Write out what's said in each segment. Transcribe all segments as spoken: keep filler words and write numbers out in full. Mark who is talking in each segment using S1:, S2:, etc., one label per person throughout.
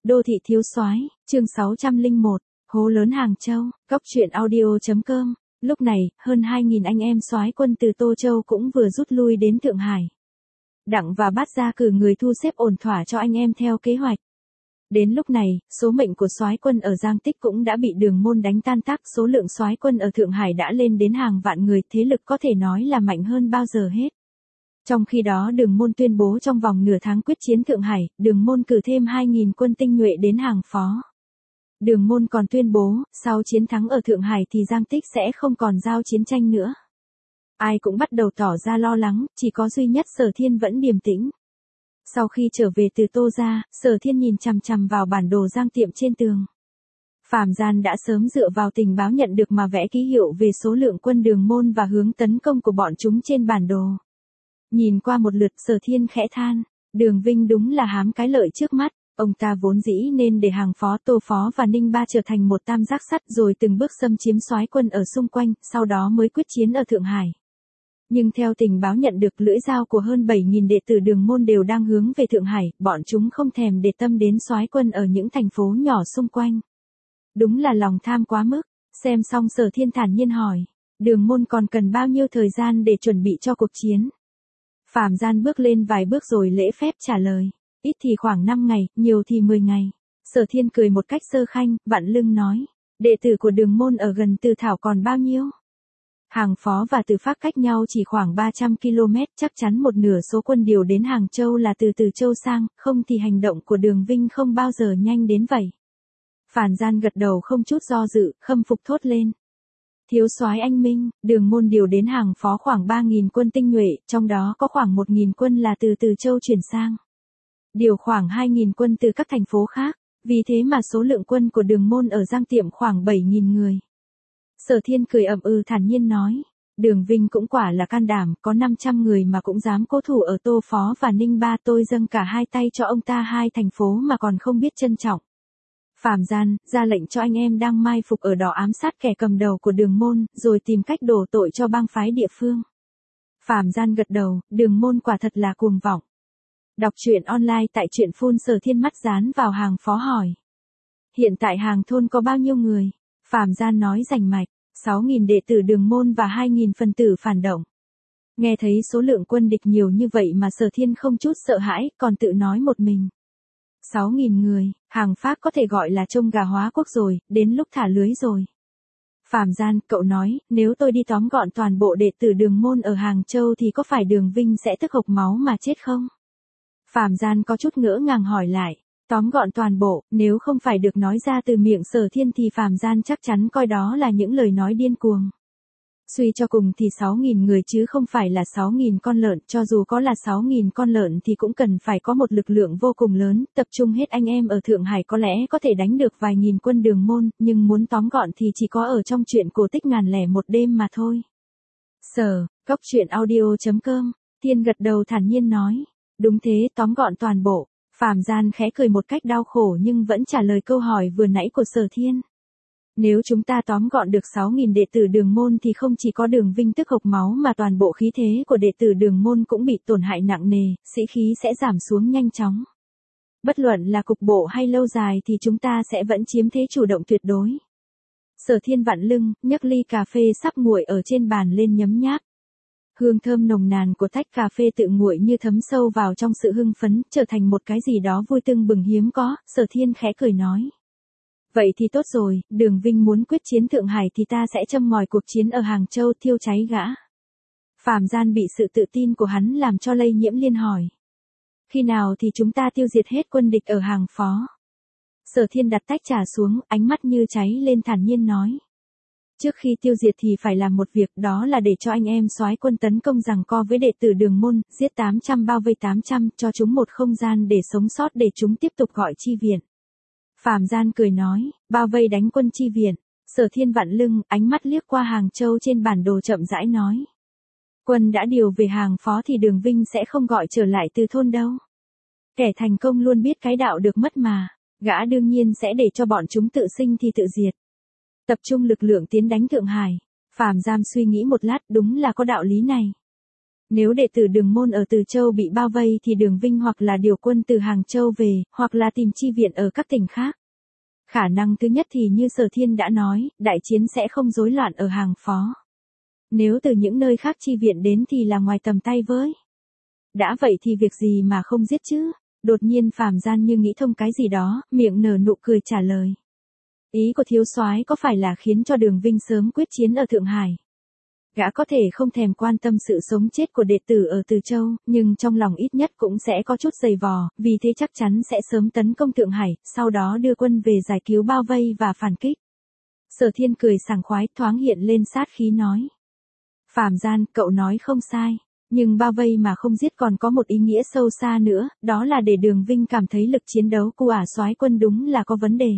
S1: Đô thị thiếu soái, chương sáu trăm lẻ một, hố lớn Hàng Châu, góc truyện audio chấm com. Lúc này, hơn hai nghìn anh em soái quân từ Tô Châu cũng vừa rút lui đến Thượng Hải. Đặng và Bát ra cử người thu xếp ổn thỏa cho anh em theo kế hoạch. Đến lúc này, số mệnh của soái quân ở Giang Tích cũng đã bị Đường Môn đánh tan tác, số lượng soái quân ở Thượng Hải đã lên đến hàng vạn người, thế lực có thể nói là mạnh hơn bao giờ hết. Trong khi đó Đường Môn tuyên bố trong vòng nửa tháng quyết chiến Thượng Hải, Đường Môn cử thêm hai nghìn quân tinh nhuệ đến hàng phó. Đường Môn còn tuyên bố, sau chiến thắng ở Thượng Hải thì Giang Tích sẽ không còn giao chiến tranh nữa. Ai cũng bắt đầu tỏ ra lo lắng, chỉ có duy nhất Sở Thiên vẫn điềm tĩnh. Sau khi trở về từ Tô ra, Sở Thiên nhìn chằm chằm vào bản đồ Giang Tiệm trên tường. Phạm Gian đã sớm dựa vào tình báo nhận được mà vẽ ký hiệu về số lượng quân Đường Môn và hướng tấn công của bọn chúng trên bản đồ. Nhìn qua một lượt, Sở Thiên khẽ than, Đường Vinh đúng là hám cái lợi trước mắt, ông ta vốn dĩ nên để hàng phó Tô Phó và Ninh Ba trở thành một tam giác sắt rồi từng bước xâm chiếm soái quân ở xung quanh, sau đó mới quyết chiến ở Thượng Hải. Nhưng theo tình báo nhận được, lưỡi dao của hơn bảy nghìn đệ tử Đường Môn đều đang hướng về Thượng Hải, bọn chúng không thèm để tâm đến soái quân ở những thành phố nhỏ xung quanh. Đúng là lòng tham quá mức. Xem xong, Sở Thiên thản nhiên hỏi, Đường Môn còn cần bao nhiêu thời gian để chuẩn bị cho cuộc chiến? Phạm Gian bước lên vài bước rồi lễ phép trả lời, ít thì khoảng năm ngày, nhiều thì mười ngày. Sở Thiên cười một cách sơ khanh, vặn lưng nói, đệ tử của Đường Môn ở gần Từ Thảo còn bao nhiêu? Hàng phó và Từ Phác cách nhau chỉ khoảng ba trăm ki lô mét, chắc chắn một nửa số quân điều đến Hàng Châu là từ Từ Châu sang, không thì hành động của Đường Vinh không bao giờ nhanh đến vậy. Phạm Gian gật đầu không chút do dự, khâm phục thốt lên. Thiếu soái anh minh, Đường Môn điều đến hàng phó khoảng ba nghìn quân tinh nhuệ, trong đó có khoảng một nghìn quân là từ Từ Châu chuyển sang. Điều khoảng hai nghìn quân từ các thành phố khác, vì thế mà số lượng quân của Đường Môn ở Giang Tiệm khoảng bảy nghìn người. Sở Thiên cười ậm ừ thản nhiên nói, Đường Vinh cũng quả là can đảm, có năm trăm người mà cũng dám cố thủ ở Tô Phó và Ninh Ba, tôi dâng cả hai tay cho ông ta hai thành phố mà còn không biết trân trọng. Phạm Gian, ra lệnh cho anh em đang mai phục ở đó ám sát kẻ cầm đầu của Đường Môn, rồi tìm cách đổ tội cho bang phái địa phương. Phạm Gian gật đầu, Đường Môn quả thật là cuồng vọng. Đọc truyện online tại truyện phun. Sở Thiên mắt dán vào hàng phó hỏi. Hiện tại hàng thôn có bao nhiêu người? Phạm Gian nói rành mạch, sáu nghìn đệ tử Đường Môn và hai nghìn phần tử phản động. Nghe thấy số lượng quân địch nhiều như vậy mà Sở Thiên không chút sợ hãi, còn tự nói một mình. sáu nghìn người, hàng Pháp có thể gọi là trông gà hóa quốc rồi, đến lúc thả lưới rồi. Phạm Gian, cậu nói, nếu tôi đi tóm gọn toàn bộ đệ tử Đường Môn ở Hàng Châu thì có phải Đường Vinh sẽ tức hộc máu mà chết không? Phạm Gian có chút ngỡ ngàng hỏi lại, tóm gọn toàn bộ, nếu không phải được nói ra từ miệng Sở Thiên thì Phạm Gian chắc chắn coi đó là những lời nói điên cuồng. Suy cho cùng thì sáu nghìn người chứ không phải là sáu nghìn con lợn, cho dù có là sáu nghìn con lợn thì cũng cần phải có một lực lượng vô cùng lớn, tập trung hết anh em ở Thượng Hải có lẽ có thể đánh được vài nghìn quân Đường Môn, nhưng muốn tóm gọn thì chỉ có ở trong truyện cổ tích ngàn lẻ một đêm mà thôi. Sở, góc truyện audio chấm com, Thiên gật đầu thản nhiên nói, đúng thế, tóm gọn toàn bộ. Phạm Gian khẽ cười một cách đau khổ nhưng vẫn trả lời câu hỏi vừa nãy của Sở Thiên. Nếu chúng ta tóm gọn được sáu nghìn đệ tử Đường Môn thì không chỉ có Đường Vinh tức hộc máu mà toàn bộ khí thế của đệ tử Đường Môn cũng bị tổn hại nặng nề, sĩ khí sẽ giảm xuống nhanh chóng. Bất luận là cục bộ hay lâu dài thì chúng ta sẽ vẫn chiếm thế chủ động tuyệt đối. Sở Thiên vặn lưng, nhấc ly cà phê sắp nguội ở trên bàn lên nhấm nháp. Hương thơm nồng nàn của tách cà phê tự nguội như thấm sâu vào trong sự hưng phấn, trở thành một cái gì đó vui tưng bừng hiếm có. Sở Thiên khẽ cười nói. Vậy thì tốt rồi, Đường Vinh muốn quyết chiến Thượng Hải thì ta sẽ châm ngòi cuộc chiến ở Hàng Châu, thiêu cháy gã. Phạm Gian bị sự tự tin của hắn làm cho lây nhiễm, liên hỏi. Khi nào thì chúng ta tiêu diệt hết quân địch ở Hàng phó? Sở Thiên đặt tách trà xuống, ánh mắt như cháy lên thản nhiên nói. Trước khi tiêu diệt thì phải làm một việc, đó là để cho anh em soái quân tấn công giằng co với đệ tử Đường Môn, giết tám trăm bao vây tám trăm, cho chúng một không gian để sống sót để chúng tiếp tục gọi chi viện. Phạm Gian cười nói, bao vây đánh quân chi viện. Sở Thiên vặn lưng, ánh mắt liếc qua Hàng Châu trên bản đồ chậm rãi nói. Quân đã điều về hàng phó thì Đường Vinh sẽ không gọi trở lại từ thôn đâu. Kẻ thành công luôn biết cái đạo được mất mà, gã đương nhiên sẽ để cho bọn chúng tự sinh thì tự diệt. Tập trung lực lượng tiến đánh Thượng Hải. Phạm Gian suy nghĩ một lát, đúng là có đạo lý này. Nếu đệ tử Đường môn ở Từ Châu bị bao vây thì Đường Vinh hoặc là điều quân từ Hàng Châu về, hoặc là tìm chi viện ở các tỉnh khác. Khả năng thứ nhất thì như Sở Thiên đã nói, đại chiến sẽ không rối loạn ở Hàng Phó. Nếu từ những nơi khác chi viện đến thì là ngoài tầm tay với. Đã vậy thì việc gì mà không giết chứ? Đột nhiên Phàm Gian như nghĩ thông cái gì đó, miệng nở nụ cười trả lời. Ý của thiếu soái có phải là khiến cho Đường Vinh sớm quyết chiến ở Thượng Hải? Gã có thể không thèm quan tâm sự sống chết của đệ tử ở Từ Châu, nhưng trong lòng ít nhất cũng sẽ có chút dày vò, vì thế chắc chắn sẽ sớm tấn công Thượng Hải, sau đó đưa quân về giải cứu bao vây và phản kích. Sở Thiên cười sảng khoái, thoáng hiện lên sát khí nói. Phàm Gian, cậu nói không sai, nhưng bao vây mà không giết còn có một ý nghĩa sâu xa nữa, đó là để Đường Vinh cảm thấy lực chiến đấu của ả soái quân đúng là có vấn đề.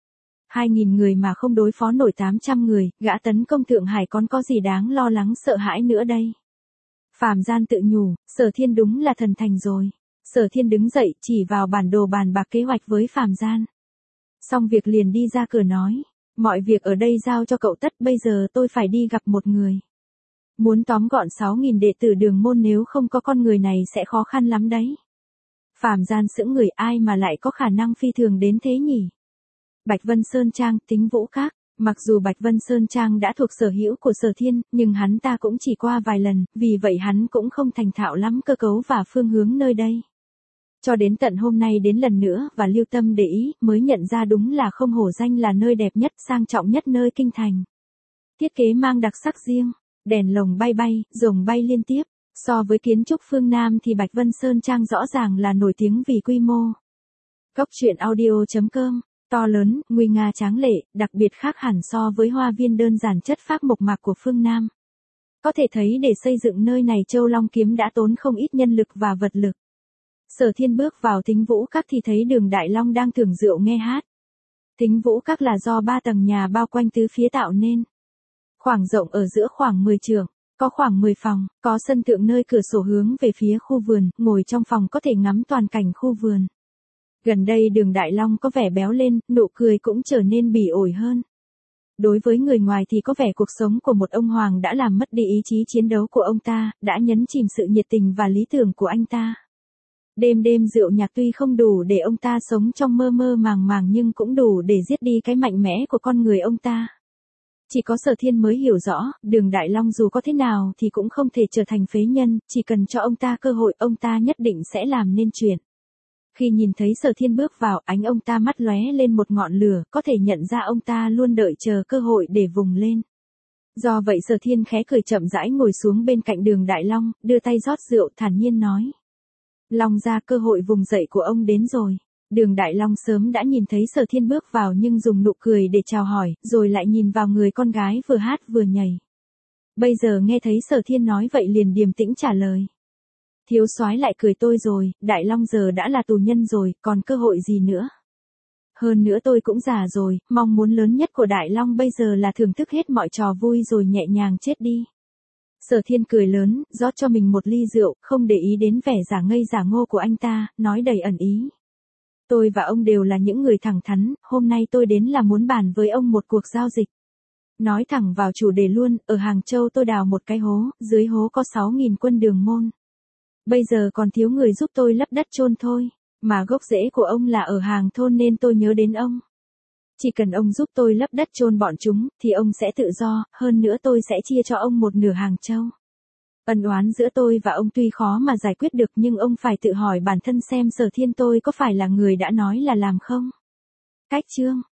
S1: Hai nghìn người mà không đối phó nổi tám trăm người, gã tấn công Thượng Hải còn có gì đáng lo lắng sợ hãi nữa đây. Phàm Gian tự nhủ, Sở Thiên đúng là thần thành rồi. Sở Thiên đứng dậy, chỉ vào bản đồ bàn bạc kế hoạch với Phàm Gian. Xong việc liền đi ra cửa nói, mọi việc ở đây giao cho cậu tất, bây giờ tôi phải đi gặp một người. Muốn tóm gọn sáu nghìn đệ tử Đường môn nếu không có con người này sẽ khó khăn lắm đấy. Phàm Gian sững người, ai mà lại có khả năng phi thường đến thế nhỉ? Bạch Vân Sơn Trang, Tính Vũ Các. Mặc dù Bạch Vân Sơn Trang đã thuộc sở hữu của Sở Thiên, nhưng hắn ta cũng chỉ qua vài lần, vì vậy hắn cũng không thành thạo lắm cơ cấu và phương hướng nơi đây. Cho đến tận hôm nay đến lần nữa và lưu tâm để ý, mới nhận ra đúng là không hổ danh là nơi đẹp nhất, sang trọng nhất nơi kinh thành. Thiết kế mang đặc sắc riêng, đèn lồng bay bay, rồng bay liên tiếp. So với kiến trúc phương Nam thì Bạch Vân Sơn Trang rõ ràng là nổi tiếng vì quy mô. Cốc truyện audio chấm com. To lớn, nguy nga tráng lệ, đặc biệt khác hẳn so với hoa viên đơn giản chất phác mộc mạc của phương Nam. Có thể thấy để xây dựng nơi này Châu Long Kiếm đã tốn không ít nhân lực và vật lực. Sở Thiên bước vào Tính Vũ Các thì thấy Đường Đại Long đang thưởng rượu nghe hát. Tính Vũ Các là do ba tầng nhà bao quanh tứ phía tạo nên. Khoảng rộng ở giữa khoảng mười trượng, có khoảng mười phòng, có sân thượng nơi cửa sổ hướng về phía khu vườn, ngồi trong phòng có thể ngắm toàn cảnh khu vườn. Gần đây Đường Đại Long có vẻ béo lên, nụ cười cũng trở nên bỉ ổi hơn. Đối với người ngoài thì có vẻ cuộc sống của một ông hoàng đã làm mất đi ý chí chiến đấu của ông ta, đã nhấn chìm sự nhiệt tình và lý tưởng của anh ta. Đêm đêm rượu nhạc tuy không đủ để ông ta sống trong mơ mơ màng màng nhưng cũng đủ để giết đi cái mạnh mẽ của con người ông ta. Chỉ có Sở Thiên mới hiểu rõ, Đường Đại Long dù có thế nào thì cũng không thể trở thành phế nhân, chỉ cần cho ông ta cơ hội ông ta nhất định sẽ làm nên chuyện. Khi nhìn thấy Sở Thiên bước vào, ánh ông ta mắt lóe lên một ngọn lửa, có thể nhận ra ông ta luôn đợi chờ cơ hội để vùng lên. Do vậy Sở Thiên khẽ cười chậm rãi ngồi xuống bên cạnh Đường Đại Long, đưa tay rót rượu thản nhiên nói. Long ra, cơ hội vùng dậy của ông đến rồi. Đường Đại Long sớm đã nhìn thấy Sở Thiên bước vào nhưng dùng nụ cười để chào hỏi, rồi lại nhìn vào người con gái vừa hát vừa nhảy. Bây giờ nghe thấy Sở Thiên nói vậy liền điềm tĩnh trả lời. Thiếu soái lại cười tôi rồi, Đại Long giờ đã là tù nhân rồi, còn cơ hội gì nữa. Hơn nữa tôi cũng già rồi, mong muốn lớn nhất của Đại Long bây giờ là thưởng thức hết mọi trò vui rồi nhẹ nhàng chết đi. Sở Thiên cười lớn, rót cho mình một ly rượu, không để ý đến vẻ giả ngây giả ngô của anh ta, nói đầy ẩn ý. Tôi và ông đều là những người thẳng thắn, hôm nay tôi đến là muốn bàn với ông một cuộc giao dịch. Nói thẳng vào chủ đề luôn, ở Hàng Châu tôi đào một cái hố, dưới hố có sáu nghìn quân Đường môn. Bây giờ còn thiếu người giúp tôi lấp đất chôn thôi, mà gốc rễ của ông là ở Hàng thôn nên tôi nhớ đến ông. Chỉ cần ông giúp tôi lấp đất chôn bọn chúng, thì ông sẽ tự do, hơn nữa tôi sẽ chia cho ông một nửa Hàng Châu. Ân oán giữa tôi và ông tuy khó mà giải quyết được nhưng ông phải tự hỏi bản thân xem Sở Thiên tôi có phải là người đã nói là làm không. Cách chương